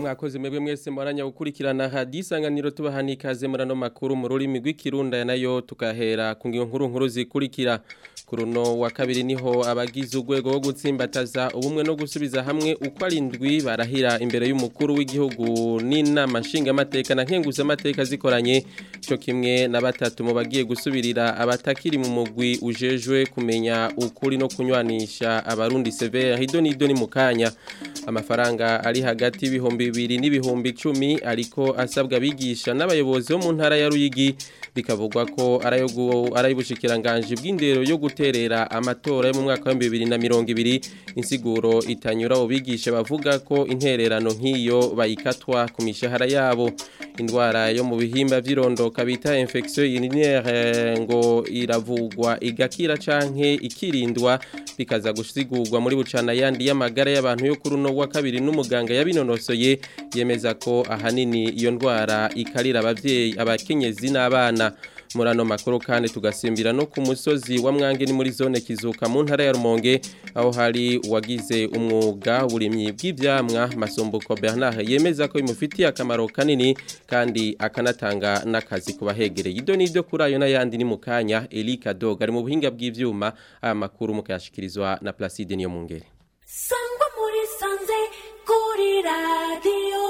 mwakoze mwebwe mwese mwaranya gukurikirana hadisanganiro tubahani ikaze murano makuru mu rurimi rw'ikirunda nayo tukahera ku ngingo nkuru zikurikira kuruno wa kabiri niho abagize urwego rwo gutsimbataza ubumwe no gusubiza hamwe uko arindwi barahira imbere y'umukuru w'igihugu n'inama nshingamateka na nkenguzamateka zikoranye cyo kimwe na batatu mu bagiye gusubirira abatakiri mu mugwi ujejwe kumenya ukuri no kunywanisha abarundi severe hidonido ni mukanya amafaranga ari hagati y'ibihumbi 2 n'ibihumbi 10 ariko asabwa bigisha n'abayobozi bo mu ntara ya Ruyigi bikavugwa ko arayibushikiranganje bw'indero yo guterera amatora yo mu mwaka wa 2020 insiguro itanyura ubigisha bavuga ko intererano nk'iyo bayikatwa ku mishahara yabo indwara yo mu bihimba vy'irondoka bita infection urinaire ngo iravugwa igakira canke ikirindwa bikaza gusigurwa muri bucana yandi y'amagara y'abantu yo kuri no wa kabiri n'umuganga yabinonosoye yemeza ko ahanini iyo ndwara ikarira abavyeyi abakenyezi n'abana murano makuru kandi tugasimbira no ku musozi wa Mwange ni muri zone Kizuka mu ntara ya Rumonge aho hari wagize umwuga uburimyi bw'ivyamwa Masombuko Bernard yemeza ko imufitiye akamaro kanini kandi akanatanga nakazi kubahegereye idonido kurayo n'ayandi ni mukanya Elika Dog ari mu buhinga bw'ivyuma aya makuru mukayashikirizwa na Placide niyo mungere Sangwa muri sanze kuri radio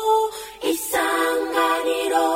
Isanganiro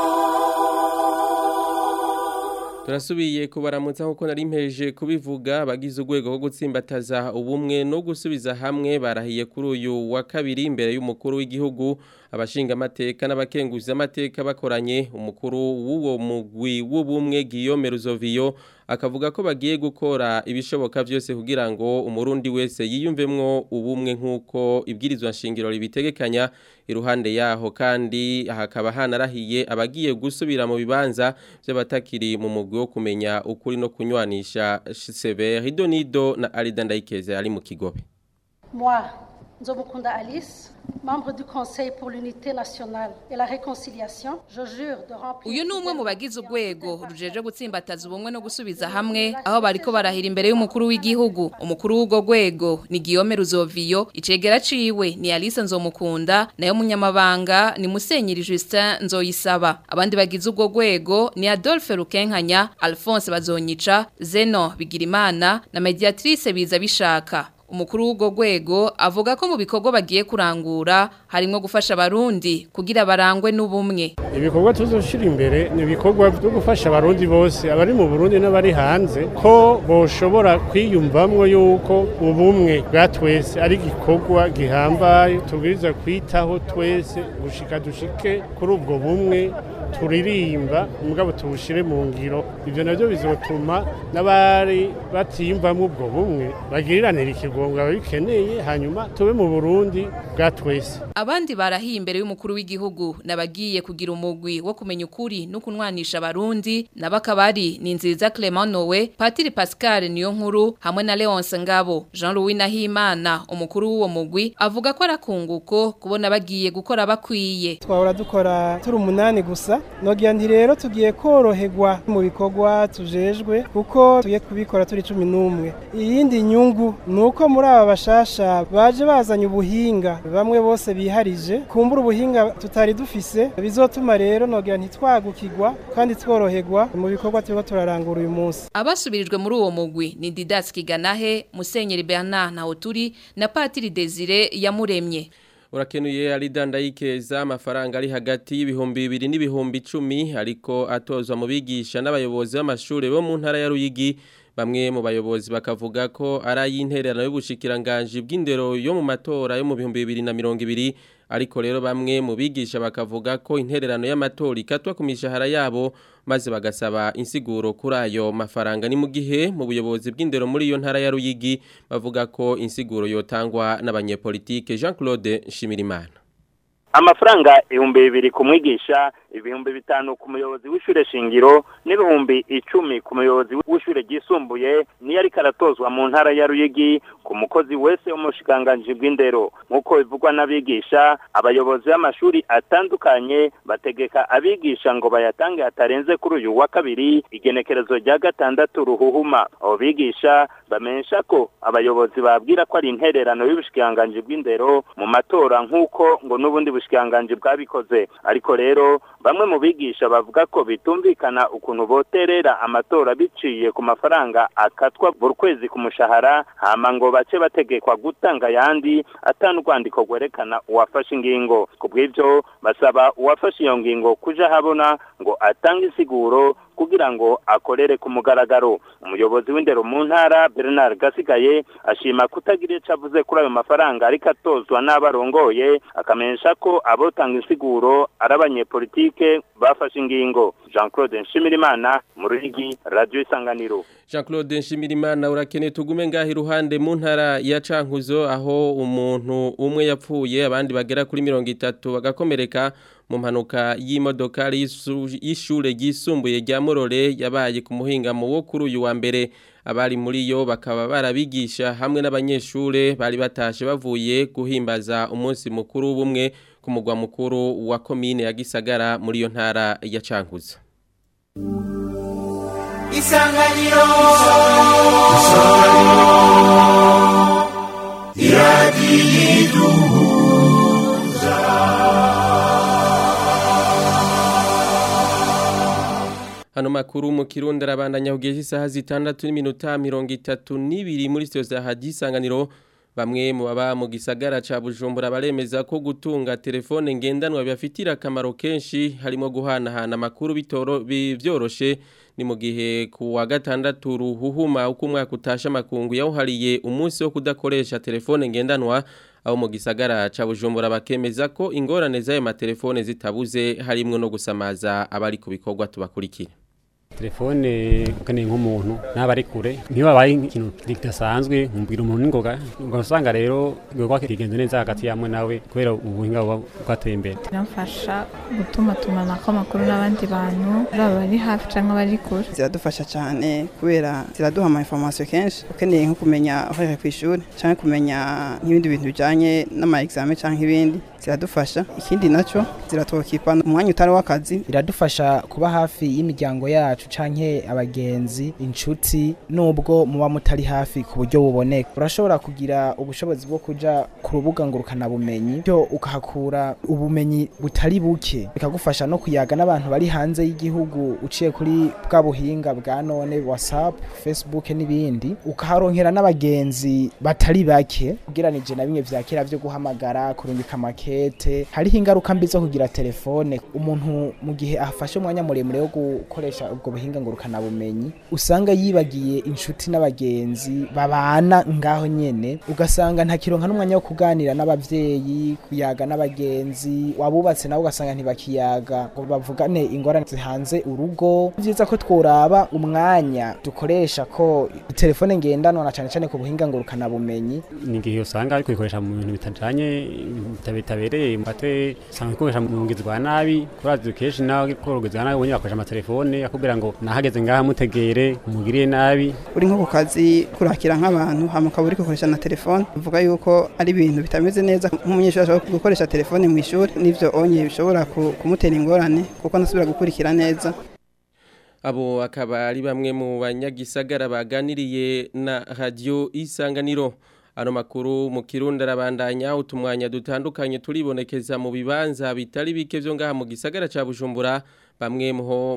Turasubiye kubaramutsa nkuko nari mpeje kubivuga bagize urwego rwo gutsimbataza ubumwe no gusubiza hamwe barahiye kuri uyu wa kabiri imbere y'umukuru w'igihugu abashinga amateka n'abakenguza amateka bakoranye umukuru w'uwo mugwi w'ubumwe Guillaume Ruzovio akavuga ko bagiye gukora ibishoboka byose kugira ngo umurundi wese yiyumvemwo ubumwe nkuko ibwirizwa nshingiro ribitegekanya iruhande yaho kandi hakaba hanarahiye abagiye gusubira mu bibanza by'abatakiri mu mugwi wo kumenya ukuri no kunywanisha severe hidonido na Alida Ndayikeze ari mu Kigobe Moi Nzobukunda Alice, membre du Conseil pour l'unité nationale et la réconciliation, je jure de remplir. Uyu ni umwe mu bagize urwego rujeje gutsimbataza ubumwe no gusubiza hamwe aho bariko barahira imbere y'umukuru w'igihugu. Umukuru w'ugo rwego ni Guillaume Ruzovio, icegera ciwe ni Alice Nzomukunda, nayo munyamabanga ni Musenyeri Justin Nzoyisaba. Abandi bagize urwo rwego ni Adolphe Rukenkanya, Alphonse Bazonyica, Zeno Bigirimana na Mediatrice Biza Bishaka. Umukuru w'ugo rwego avuga ko mu bikorwa bagiye kurangura harimo gufasha abarundi kugira barangwe n'ubumwe. Ibikorwa tuzoshira imbere ni ibikorwa byo gufasha abarundi bose abari mu Burundi n'abari hanze ko boshobora kwiyumvamwo yuko ubumwe bwa twese ari gikorwa gihambaye tubwiriza kwitaho twese gushika dushike kuri ubwo bumwe turirimba mugabo tubushire mu ngiro ivyo navyo bizotuma n'abari batiyumvamwo ubwo bumwe bagiriranira ikigongo ababikeneye hanyuma tube mu Burundi bwa twese. Abandi barahiye imbere y'umukuru w'igihugu nabagiye kugira umugwi wo kumenya ukuri no kunwanisha abarundi nabakabari ni nziza Clement Nowe, Patiri Pascal niyo nkuru hamwe na Leonce Ngabo. Jean-Louis Nahimana umukuru w'uwo mugwi avuga ko arakunguko kubona bagiye gukora bakwiye. Twahora dukora turi umunani gusa nogira nti rero tugiye koroherwa mu bikorwa tujejwe kuko tugiye kubikora turi 11. Iyindi nyungu nuko muri aba bashasha baje bazanye ubuhinga bamwe bose biharije kumbura ubuhinga tutari dufise bizotuma rero nogira ntitwagukirwa kandi tworoherwa mu bikorwa turiko turarangura uyu munsi. Abasubirijwe muri uwo mugwi ni Didas Kiganahe, Musenyeri Bernard Ntawoturi na Patiri Desire Yamuremye. Urakenuye Alida Ndayikeza amafaranga ari hagati y'ibihumbi 2 n'ibihumbi 10 ariko atozwa mu bigisha n'abayobozi b'amashure bo mu ntara ya Ruyigi bamwe mu bayobozi bakavuga ko ari intererano y'ubushikiranganje bw'indero yo mu matora yo mu 2020 ariko rero bamwe mu bigisha bakavuga ko intererano y'amatora ikatwa ku mishahara yabo maze bagasaba insiguro kuri ayo mafaranga ni mu gihe mu buyobozi bw'indero muri iyo ntara ya Ruyigi bavuga ko insiguro yotangwa n'abanyepolitike Jean Claude Nshimirimana. Amafaranga 2,000 ku mwigisha ibihumbi 5 ku muyobozi w'ishure shingiro n'ibihumbi 10 ku muyobozi w'ishure gisumbuye niyo ari karatozwa mu ntara ya Ruyigi ku mukozi wese w'umushikanganje bw'indero nkuko bivugwa n'abigisha abayobozi b'amashuri atandukanye bategeka abigisha ngo bayatange hatarenze kuri uyu wa kabiri igenekerezo rya 6 ruhuhuma abo bigisha bamensha ko abayobozi babwira ko ari intererano y'ubushikanganje bw'indero mu matora nkuko ngo n'ubundi bushikanganje bwabikoze ariko rero bamwe mu bigisha bavuga ko bitumvikana ukuntu boterera amatora biciye ku mafaranga akatwa buri kwezi ku mushahara hama ngo bace bategekwa gutanga yandi atanurwandiko gwerekana uwafashe ingingo kubw'ivyo basaba uwafashe iyo ngingo kuja habona ngo atange isiguro kugira ngo akorere ku mugaragaro umuyobozi w'indero mu ntara Bernard Gasigaye ashima kutagira ico avuze kuri ayo mafaranga ariko atozwa n'abarongoye akamenyesha ko abotanga insiguro arabanye politike bafashe ingingo Jean-Claude Nshimirimana mu Ruyigi Radio Isanganiro Jean-Claude Nshimirimana urakene tugume ngaho iruhande mu ntara ya Cankuzo aho umuntu umwe yapfuye abandi bagera kuri 30 bagakomereka mu mpanuka y'imodoka y'ishure gisumbuye rya Morore yabaye ku muhingamo wo kuri uyu wa mbere abari muri yo bakaba barabigisha hamwe n'abanyeshure bari batashe bavuye guhimbaza umunsi mukuru w'ubumwe ku mugwa mukuru wa komine ya Gisagara muri yo ntara ya Cankuzo. Isanganiro Hano makuru mu Kirundi arabandanya kugeza isaha 6:32 muri studio za Isanganiro bamwe mu baba mu gisagara ca Bujumbura baremeza ko gutunga telefone ngendanwa bibafitira akamaro kenshi harimo guhanahana amakuru byoroshe ni mu gihe ku wa 6 ruhuhuma uko umwaka utasha makungu yawuhariye umunsi wo kudakoresha telefone ngendanwa aho mu gisagara ca Bujumbura bakemeza ko ingorane z'ayo matelefone zitabuze harimo no gusamaza abari ku bikorwa tubakurikira telefone kane nk'umuntu nabari kure ntibabaye ikintu kidasanzwe nkumbira umuntu n'ingoga ugasanga rero gwa kigenze neza hagati yamwe nawe kubera ubuhinga bwateye imbere namfasha gutuma tumanako amakuru n'abandi bantu bari hafi cyangwa bari kure ziradufasha cyane kubera ziraduha ama information kenshi ukeneye nko kumenya aho ku ishuri cyangwa kumenya n'ibindi bintu bijanye n'ama examen cyangwa ibindi ziradufasha ikindi naco ziratokipa umwanya utari w'akazi iradufasha kuba hafi y'imiryango yacu canke abagenzi inshuti nubwo muba mutari hafi ku buryo buboneka urashobora kugira ubushobozi bwo kuja ku rubuga ngurukana bumenyi byo ukahakura ubumenyi butari buke bikagufasha no kuyaga n'abantu bari hanze y'igihugu uciye kuri bwa buhinga bwa none WhatsApp Facebook n'ibindi ukaharonkera n'abagenzi batari bake kugiranije na bimwe vya kera byo guhamagara kurungika makete hariho ingaruka mbi zo kugira telefone umuntu mu gihe afashe umwanya muremure wo gukoresha ubwo buhinga ngurukana bumenyi usanga yibagiye inshuti n'abagenzi babana ngaho nyene ugasanga nta kironka n'umwanya wo kuganira n'abavyeyi kuyaga n'abagenzi wabubatse nawe ugasanga ntibakiyaga ngo bavugane ingorane zihanze urugo byiza ko tworaba umwanya dukoresha ko telefone ngendanwa na cyane cyane ku buhinga ngurukana bumenyi ningihe usanga ariko ikoresha mu bintu bitajanye bitabereye mbate sanga ikoresha mu ngizwa nabi kurazi keshi nawe korogezwa nabi wonye bakoresha amatelefone akubwira ngo nahageze ngaha mutegere umugiriye nabi uri nko ku kazi kurakira nk'abantu hamuka buri gukoresha na telefone uvuga yuko ari ibintu bitameze neza nk'umunyeshuri ashobora gukoresha telefone mu ishuri nivyo onye bishobora kumutera ingorane kuko nasubira gukurikira neza abo akaba ari bamwe mu banyagisagara baganiriye na Radio Isanganiro ano makuru mu Kirundi arabandanya utumwanya dutandukanye turibonekeza mu bibanza bitari bike byo ngaha mu gisagara ca Bujumbura bamwe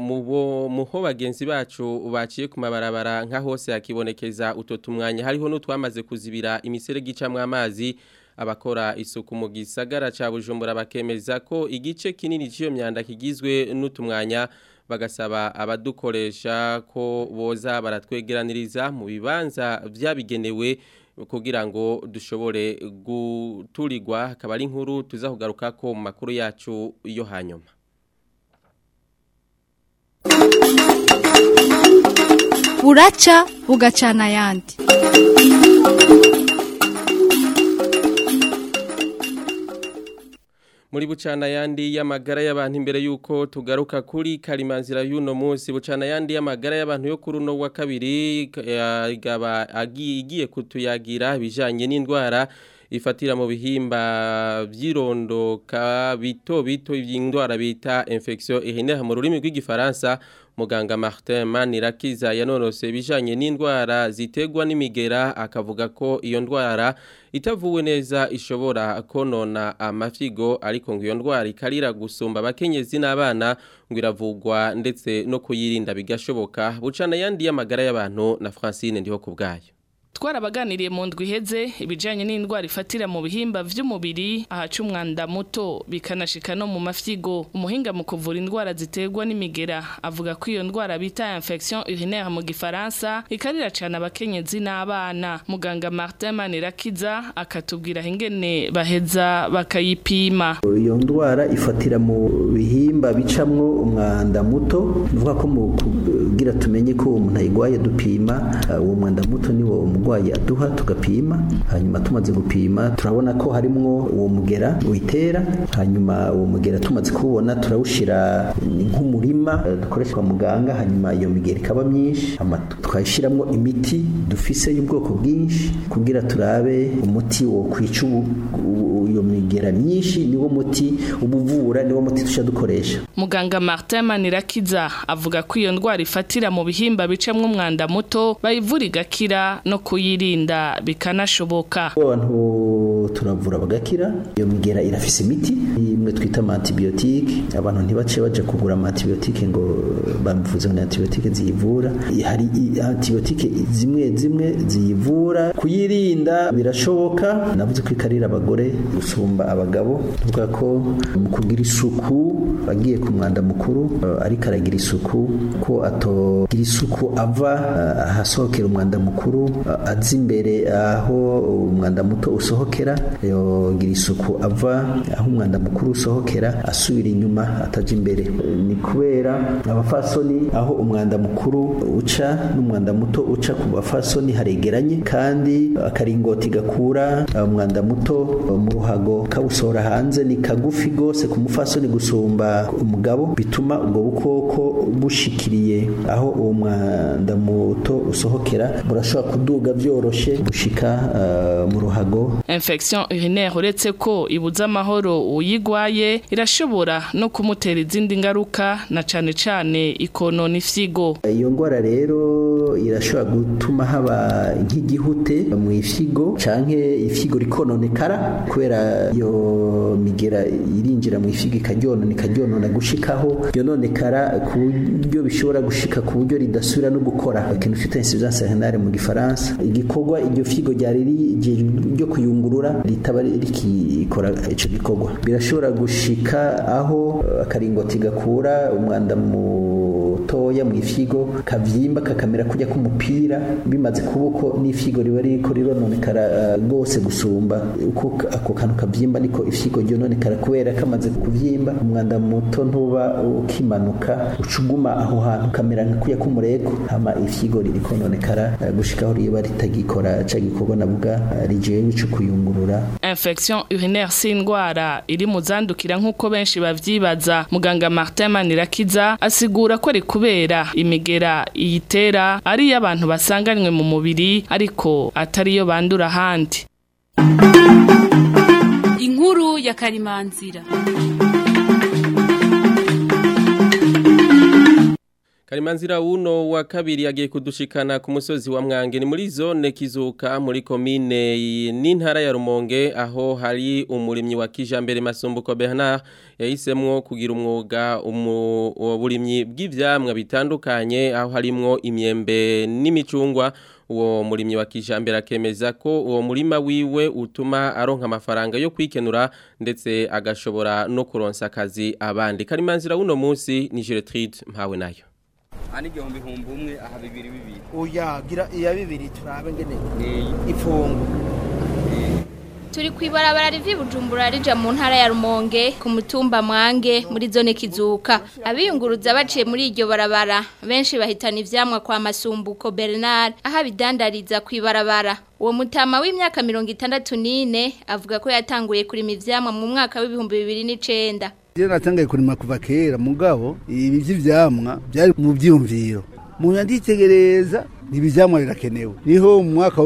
muho bagenzi bacu baciye ku mabarabara nka hose yakibonekeza uto tumwanya hariho n'utwamaze kuzibira imiserege icamwe amazi abakora isuku mu gisagara ca Bujumbura bakemeza ko igice kinini cyo myanda kigizwe n'utumwanya bagasaba abadukoresha ko boza baratwegeraniriza mu bibanza byabigenewe kugira ngo dushobore guturirwa akaba ari inkuru tuzahugaruka ko mu makuru yacu yo hanyuma buraca bugacana yandi Muri bucana yandi y'amagara y'abantu imbere yuko tugaruka kuri karimanzira y'uno munsi bucana yandi y'amagara y'abantu yo kuri uno wa kabiri igaba agiye kutuyagira bijanye n'indwara ifatira mu bihimba by'irondoka bito y'indwara bita infection urinaire mu rurimi rw'igifaransa. Muganga Martin Manirakiza yanonose bijanye n'indwara zitegwa n'imigera akavuga ko iyo ndwara itavuwe neza ishobora konona amafyigo ariko ngo iyo ndwara ikarira gusumba abakenyezi n'abana ngo iravugwa ndetse no kuyirinda bigashoboka. Bucana yandi y'amagara y'abantu na Francine ndiho kubgayo. Twarabaganiriye mu ndwi iheze ibijanye n'indwara ifatira mu bihimba vy'umubiri ahaca umwanda muto bikanashika no mu mafyigo. Umuhinga mu kuvura indwara ziterwa n'imigera avuga ko iyo ndwara bita infection urinaire mu gifaransa ikarira cyane abakenyezi n'abana. Muganga Martin Manirakiza akatubwira ingene baheza bakayipima. Iyo ndwara ifatira mu bihimba bicamwo umwanda muto, bivuga ko mu kugira tumenye ko umuntu ayigwaye dupima uwo mwanda muto niwo umugwayi aduha tugapima. Hanyuma tumaze gupima turabona ko harimwo uwo mugera witera. Hanyuma uwo mugera tumaze kubona turawushira nk'umurima dukoresha kwa muganga. Hanyuma iyo migera ikaba myinshi tukayishiramwo imiti dufise y'ubwoko bwinshi kugira turabe umuti wo kwica iyo migera myinshi niwo muti ubuvura niwo muti tusha dukoresha. Muganga Martin Manirakiza avuga ko iyo ndwara ifatira mu bihimba bicamwo umwanda muto bayivura igakira no kuyirinda bikanashoboka. Abantu turavura bagakira. Iyo migera irafise imiti imwe twita antibiotique. Abantu ntibace baje kugura antibiotique ngo bamuvuze ngo antibiotique ziyivura. Hari antibiotique zimwe ziyivura. Kuyirinda birashoboka. Navuze ko ikarira abagore gusumba abagabo. Tuvuga ko mu kugira isuku bagiye ku mwanda mukuru ariko aragira isuku ko atogira isuku ava ahasohokera umwanda mukuru azi imbere aho umwanda muto usohokera. Yogira isuku ava aho umwanda mukuru usohokera asubira inyuma ataje imbere. Ni kubera abafasoni aho umwanda mukuru uca n'umwanda muto uca ku bafasoni haregeranye kandi akaringoti gakura umwanda muto mu ruhago kawusohora hanze ni kagufi gose ku mufasoni gusumba umugabo, bituma ubwo bukoko bushikiriye aho uwo mwanda muto usohokera burashobora kuduga byoroshe gushika mu ruhago. Infection urinaire uretse ko ibuza amahoro uyigwaye irashobora no kumutera izindi ngaruka na cane ikonona ifyigo. Iyo ndwara rero irashobora gutuma haba nk'igihute mu ifyigo canke ifyigo rikononekara kubera iyo migera irinjira mu ifyigo ikaryonona gushikaho yononekara ku buryo bishobora gushika ku buryo ridasubira no gukora ikintu cyitwa insuffisance rénale mu gifaransa. Igikorwa iryo fyigo ryari ryo kuyungurura ritaba rikikora ico gikorwa. Birashobora gushika aho akaringoti gakura umwanda mutoya mu ifyigo kavyimba kakamera kujya k'umupira. Bimaze kubuko n'ifyigo riba riko rirononekara gose gusumba uko ako kantu kavyimba niko ifyigo ryononekara kubera kamaze kuvyimba. Umwanda muto ntuba ukimanuka ucuguma aho hantu kamera nk'uya k'umureko hama ifyigo rikononekara gushikaho riba ritagikora ca gikorwa navuga rijewe ico kuyungurura. Infection urinaire s'indwara iri muzandukira nk'uko benshi bavyibaza. Muganga Martin Manirakiza asigura ko ari kubera imigera iyitera ari y'abantu basanganywe mu mubiri ariko atari yo bandura handi. Inkuru ya Karimanzira. Karimanzira uno wa kabiri yagiye kudushikana ku musozi wa Mwange ni muri zone Kizuka muri komine n'intara ya Rumonge aho hari umurimyi wa kijambere Masumbuko Bernard yahisemwo kugira umwuga uburimyi bw'ivyamwa bitandukanye aho harimwo imyembe n'imicungwa. Uwo murimyi wa kijambere akemeza ko uwo murima wiwe utuma aronka amafaranga yo kwikenura ndetse agashobora no kuronsa akazi abandi. Karimanzira uno munsi ni Gertrude mpawe nayo. Ani gihumbi umwe aha bibiri. Oya gira iya bibiri turabe ngene ifungo. Turi kwibarabara rivi Bujumbura rija mu ntara ya Rumonge ku mutumba Mwange muri zone Kizuka. Abiyunguruza baciye muri iryo barabara benshi bahitana ivyamwa kwa Masumbuko Bernard aha bidandariza kwibarabara. Uwo mutama w'imyaka 64 avuga ko yatanguye kurima ivyamwa mu mwaka w'ibihumbi 2009. Je natangaye kurima kuva kera mugabo ibi vy'ivyamwa byari mu byumviro. Mu yanditegereza n'ibyamwa birakenewe. Niho mu mwaka wa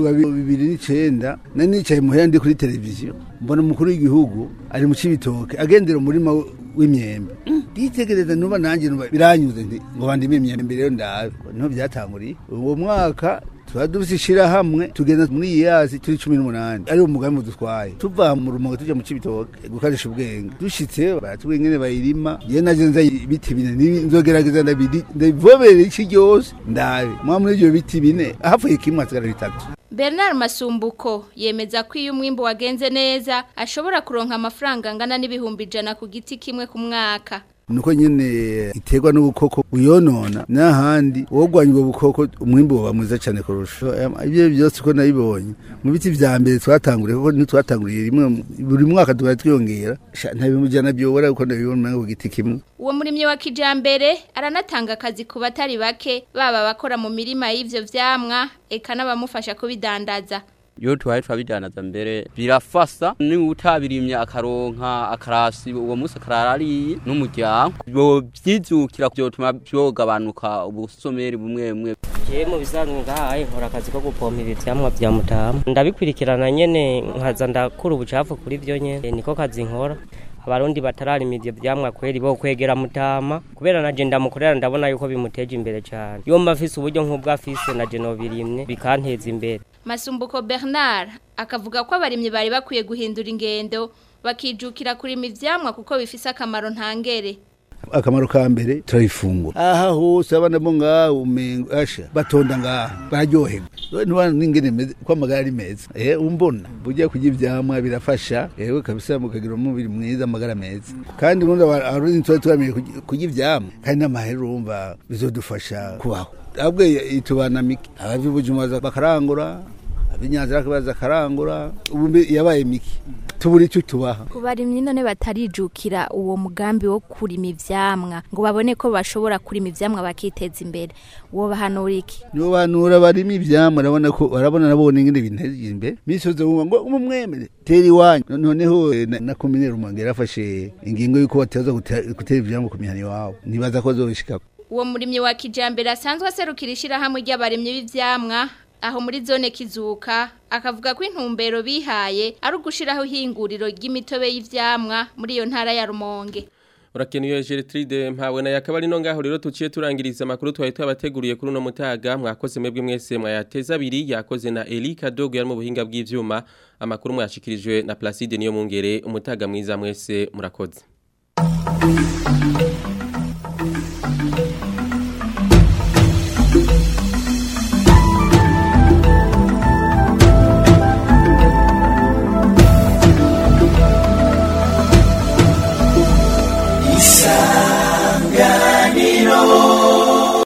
2009 nanicaye muhera ndi kuri televiziyo mbona umukuru w'igihugu ari mu Cibitoke agendera umurima w'imyembe. Nditegereza nuba nanjye biranyuze ngo bandime imyembe rero ndabe. Niho byatanguriye. Uwo mwaka twadufishira hamwe tugenda muri yazi turi 18 ari umugambi dutwaye tuva mu Rumonge tujya mu Cibitoke gukarisha ubwenge dushitse baratubwengene bayirima je naje nza biti bine nzogerageza ndabivobere iki cyose ndabe mwa muri ibyo biti bine hafuye kimwe atsigara bitatu. Bernard Masumbuko yemeza ko iyo umwimbo wagenze neza ashobora kuronka amafaranga angana n'ibihumbi 100 ku giti kimwe ku mwaka. Nuko nyene iterwa n'ubukoko uyonona n'ahandi wogwanya ubwo bukoko umwimbo wa mwiza cyane kurusha ibyo byose ko nabibonye mu biti vya mbere twatanguriye kuko ntitwatanguriye rimwe buri mwaka twiyongera ntabimujana byobora uko ndabibona ku giti kimwe. Uwo murimyi wa kijambere aranatanga akazi ku batari bake baba bakora mu mirima y'ivyo vyamwa eka n'abamufasha kubidandaza. Yo twabidanaza mbere birafasa ni utabirimye akaronka akarasi uwo munsi akararariye n'umuryango bo byizukira byotuma byogabanuka ubusomeri bumwe je mu bisanzwe ngahaye nkora akazi ko gupompa ivyamwa vya Mutama ndabikurikirana nyene nkaza ndakura ubucafu kuri byo nyene niko kazi nkora. Abarundi batararima ivyo vyamwa kweri bo kwegera Mutama kubera naje ndamukorera ndabona yuko bimuteje imbere cyane. Yo mafise uburyo nk'ubwa afise naje no birimye bikanteza imbere. Masumbuko Bernard akavuga ko abarimye bari bakwiye guhindura ingendo bakijukira kurima ivyamwa kuko bifise akamaro ntangere. Akamaro ka mbere turayifungura aha hose abana bo ngaho umengo asha batonda ngaho bararyoherwa nubana n'ingene ko amagara ari meza umbona bujya kujya ivyamwa birafasha yewe kabisa mukagira umubiri mwiza amagara meza kandi ubundi abarundi twamenye kujya ivyamwa kandi n'amahera urumva bizodufasha kubaho abwe itubana miki abavi Bujumbura bakarangura abinyanza bakabaza karangura ubu yabaye miki tuburi cyo tubaha kubarimye none batarijukira uwo mugambi wo kurima ivyamwa ngo babone ko bashobora kurima ivyamwa bakiteza imbere uwo bahanura iki nibo banura barima ivyamwa urabona ko barabona nabone ingene binteze imbere misoze ngo umwemere teri wanyu noneho na komine Rumonge yarafashe ingingo yuko bateza gutera ivyamwa ku mihani wabo nibaza ko zoshika. Uwo murimyi wa kijambere asanzwe aserukira ishirahamwe ry'abarimyi b'ivyamwa aho muri zone Kizuka akavuga ko intumbero bihaye ari ugushiraho hinguriro ry'imitobe y'ivyamwa muri iyo ntara ya Rumonge. Urakenuye Gertrude mpawe na yakabari no ngaho rero tuciye turangiriza makuru twari twabateguriye kuri no mutaga mwakoze mwebwe mwese mwayateza abiri yakoze na Elika Dogo yari mu buhinga bw'ivyuma amakuru mwashikirijwe na Placide niyo mungere umutaga mwiza mwese murakoze.